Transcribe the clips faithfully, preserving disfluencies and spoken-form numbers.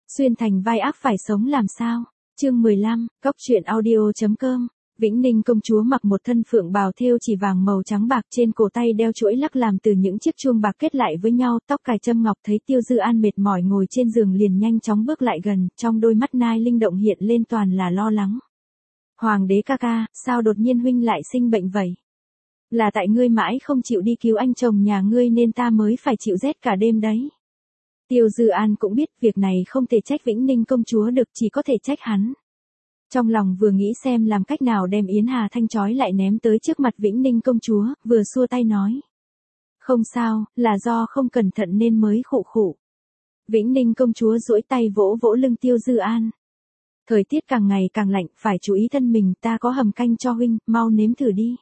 Xuyên thành vai ác phải sống làm sao? Chương mười lăm, Cóc truyện audio.com. Vĩnh Ninh công chúa mặc một thân phượng bào thêu chỉ vàng màu trắng bạc, trên cổ tay đeo chuỗi lắc làm từ những chiếc chuông bạc kết lại với nhau, tóc cài châm ngọc. Thấy Tiêu Dư An mệt mỏi ngồi trên giường liền nhanh chóng bước lại gần, trong đôi mắt nai linh động hiện lên toàn là lo lắng. Hoàng đế ca ca, sao đột nhiên huynh lại sinh bệnh vậy? Là tại ngươi mãi không chịu đi cứu anh chồng nhà ngươi nên ta mới phải chịu rét cả đêm đấy. Tiêu Dư An cũng biết việc này không thể trách Vĩnh Ninh công chúa được, chỉ có thể trách hắn. Trong lòng vừa nghĩ xem làm cách nào đem Yến Hà Thanh trói lại ném tới trước mặt Vĩnh Ninh công chúa, vừa xua tay nói. Không sao, là do không cẩn thận nên mới khụ khụ. Vĩnh Ninh công chúa duỗi tay vỗ vỗ lưng Tiêu Dư An. Thời tiết càng ngày càng lạnh, phải chú ý thân mình, ta có hầm canh cho huynh, mau nếm thử đi.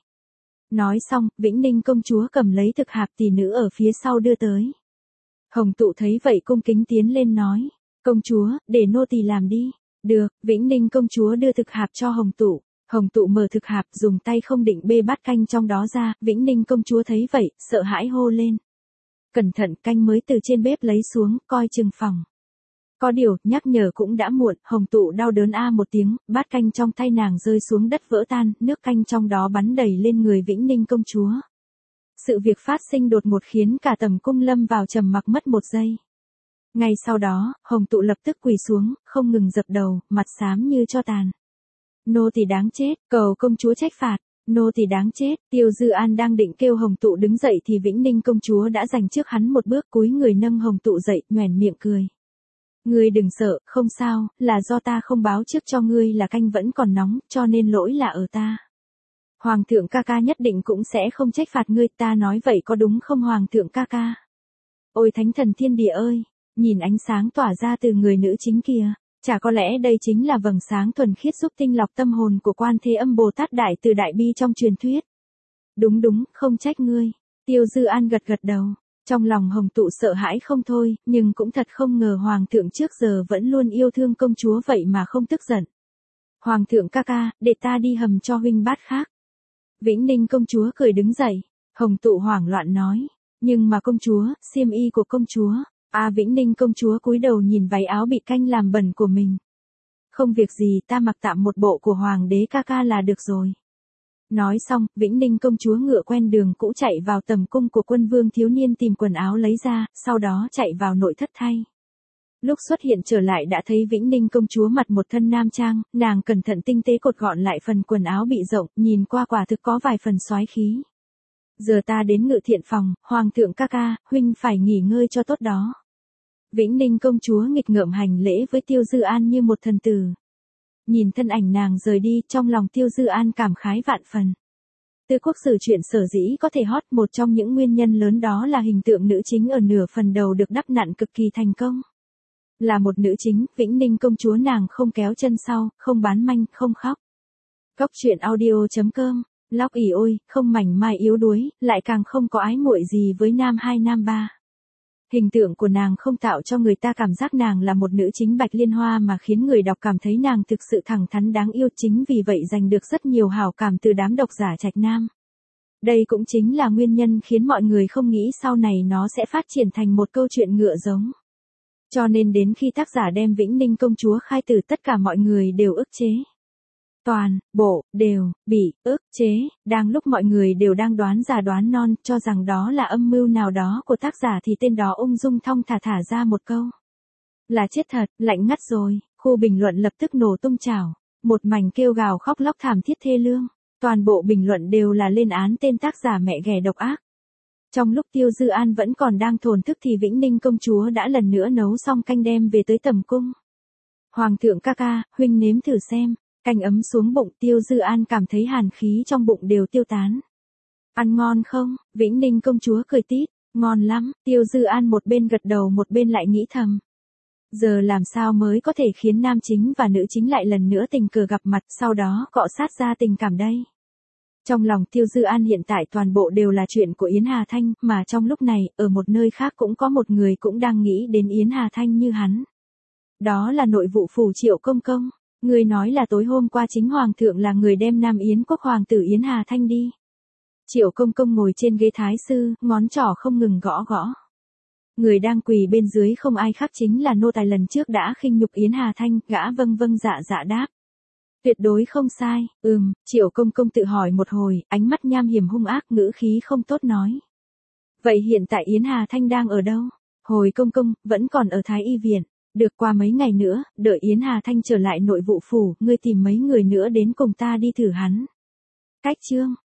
Nói xong, Vĩnh Ninh công chúa cầm lấy thực hạp tỷ nữ ở phía sau đưa tới. Hồng Tụ thấy vậy cung kính tiến lên nói. Công chúa, để nô tỳ làm đi. Được, Vĩnh Ninh công chúa đưa thực hạp cho Hồng Tụ. Hồng Tụ mở thực hạp dùng tay không định bê bát canh trong đó ra, Vĩnh Ninh công chúa thấy vậy, sợ hãi hô lên. Cẩn thận, canh mới từ trên bếp lấy xuống, coi chừng phòng. Có điều, nhắc nhở cũng đã muộn, Hồng Tụ đau đớn a một tiếng, bát canh trong tay nàng rơi xuống đất vỡ tan, nước canh trong đó bắn đầy lên người Vĩnh Ninh công chúa. Sự việc phát sinh đột ngột khiến cả tầm cung lâm vào trầm mặc mất một giây. Ngay sau đó, Hồng Tụ lập tức quỳ xuống, không ngừng dập đầu, mặt xám như tro tàn. Nô tỳ đáng chết, cầu công chúa trách phạt, nô tỳ đáng chết. Tiêu Dư An đang định kêu Hồng Tụ đứng dậy thì Vĩnh Ninh công chúa đã giành trước hắn một bước, cúi người nâng Hồng Tụ dậy, nhoẻn miệng cười. Ngươi đừng sợ, không sao, là do ta không báo trước cho ngươi là canh vẫn còn nóng, cho nên lỗi là ở ta. Hoàng thượng ca ca nhất định cũng sẽ không trách phạt ngươi, ta nói vậy có đúng không Hoàng thượng ca ca? Ôi thánh thần thiên địa ơi, nhìn ánh sáng tỏa ra từ người nữ chính kìa, chả có lẽ đây chính là vầng sáng thuần khiết giúp tinh lọc tâm hồn của Quan Thế Âm Bồ Tát Đại Từ Đại Bi trong truyền thuyết. Đúng đúng, không trách ngươi. Tiêu Dư An gật gật đầu. Trong lòng Hồng Tụ sợ hãi không thôi, nhưng cũng thật không ngờ Hoàng thượng trước giờ vẫn luôn yêu thương công chúa vậy mà không tức giận. Hoàng thượng ca ca, để ta đi hầm cho huynh bát khác. Vĩnh Ninh công chúa cười đứng dậy, Hồng Tụ hoảng loạn nói. Nhưng mà công chúa, xiêm y của công chúa. À Vĩnh Ninh công chúa cúi đầu nhìn váy áo bị canh làm bẩn của mình. Không việc gì, ta mặc tạm một bộ của Hoàng đế ca ca là được rồi. Nói xong, Vĩnh Ninh công chúa ngựa quen đường cũ chạy vào tầm cung của quân vương thiếu niên tìm quần áo lấy ra, sau đó chạy vào nội thất thay. Lúc xuất hiện trở lại đã thấy Vĩnh Ninh công chúa mặc một thân nam trang, nàng cẩn thận tinh tế cột gọn lại phần quần áo bị rộng, nhìn qua quả thực có vài phần soái khí. Giờ ta đến ngự thiện phòng, Hoàng thượng ca ca, huynh phải nghỉ ngơi cho tốt đó. Vĩnh Ninh công chúa nghịch ngợm hành lễ với Tiêu Dư An như một thần tử. Nhìn thân ảnh nàng rời đi, trong lòng Tiêu Dư An cảm khái vạn phần. Tư Quốc Sử truyện sở dĩ có thể hot, một trong những nguyên nhân lớn đó là hình tượng nữ chính ở nửa phần đầu được đắp nặn cực kỳ thành công. Là một nữ chính, Vĩnh Ninh công chúa nàng không kéo chân sau, không bán manh, không khóc. Cóc truyện audio.com, lóc ỉ ôi, không mảnh mai yếu đuối, lại càng không có ái muội gì với nam hai nam ba. Hình tượng của nàng không tạo cho người ta cảm giác nàng là một nữ chính bạch liên hoa mà khiến người đọc cảm thấy nàng thực sự thẳng thắn đáng yêu, chính vì vậy giành được rất nhiều hảo cảm từ đám độc giả trạch nam. Đây cũng chính là nguyên nhân khiến mọi người không nghĩ sau này nó sẽ phát triển thành một câu chuyện ngựa giống. Cho nên đến khi tác giả đem Vĩnh Ninh công chúa khai tử tất cả mọi người đều ức chế. Toàn, bộ, đều, bị, ức chế, đang lúc mọi người đều đang đoán già đoán non, cho rằng đó là âm mưu nào đó của tác giả thì tên đó ung dung thong thả thả ra một câu. Là chết thật, lạnh ngắt rồi, khu bình luận lập tức nổ tung trào, một mảnh kêu gào khóc lóc thảm thiết thê lương, toàn bộ bình luận đều là lên án tên tác giả mẹ ghẻ độc ác. Trong lúc Tiêu Dư An vẫn còn đang thổn thức thì Vĩnh Ninh công chúa đã lần nữa nấu xong canh đem về tới tầm cung. Hoàng thượng ca ca, huynh nếm thử xem. Canh ấm xuống bụng, Tiêu Dư An cảm thấy hàn khí trong bụng đều tiêu tán. Ăn ngon không? Vĩnh Ninh công chúa cười tít. Ngon lắm. Tiêu Dư An một bên gật đầu một bên lại nghĩ thầm. Giờ làm sao mới có thể khiến nam chính và nữ chính lại lần nữa tình cờ gặp mặt, sau đó cọ sát ra tình cảm đây. Trong lòng Tiêu Dư An hiện tại toàn bộ đều là chuyện của Yến Hà Thanh, mà trong lúc này, ở một nơi khác cũng có một người cũng đang nghĩ đến Yến Hà Thanh như hắn. Đó là nội vụ phủ Triệu Công Công. Người nói là tối hôm qua chính Hoàng thượng là người đem Nam Yến quốc hoàng tử Yến Hà Thanh đi. Triệu Công Công ngồi trên ghế thái sư, ngón trỏ không ngừng gõ gõ. Người đang quỳ bên dưới không ai khác chính là nô tài lần trước đã khinh nhục Yến Hà Thanh, gã vâng vâng dạ dạ đáp. Tuyệt đối không sai, ừm, Triệu Công Công tự hỏi một hồi, ánh mắt nham hiểm hung ác, ngữ khí không tốt nói. Vậy hiện tại Yến Hà Thanh đang ở đâu? Hồi Công Công, vẫn còn ở Thái Y Viện. Được, qua mấy ngày nữa, đợi Yến Hà Thanh trở lại nội vụ phủ, ngươi tìm mấy người nữa đến cùng ta đi thử hắn. Cách chương.